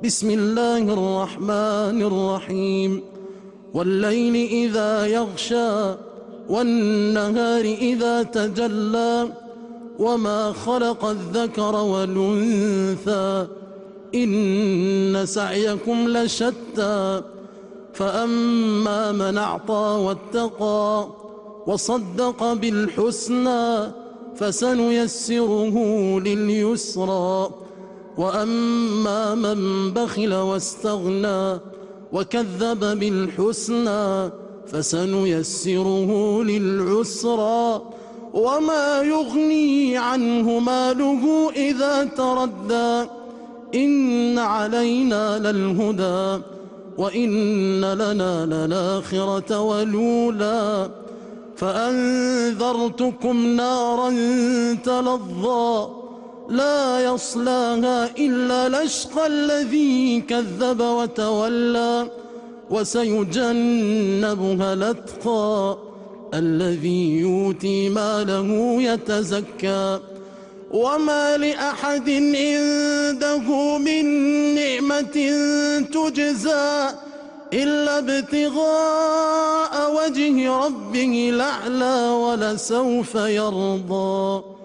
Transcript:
بسم الله الرحمن الرحيم والليل إذا يغشى والنهار إذا تجلى وما خلق الذكر والأنثى إن سعيكم لشتى فأما من أعطى واتقى وصدق بالحسنى فسنيسره لليسرى وأما من بخل واستغنى وكذب بالحسنى فسنيسره للعسرى وما يغني عنه ماله إذا تردى إن علينا للهدى وإن لنا للآخرة والأولى فأنذرتكم نارا تلظى لا يصلاها إلا الأشقى الذي كذب وتولى وسيجنبها الأتقى الذي يؤتي ماله يتزكى وما لأحد عنده من نعمة تجزى إلا ابتغاء وجه ربه الأعلى ولسوف يرضى.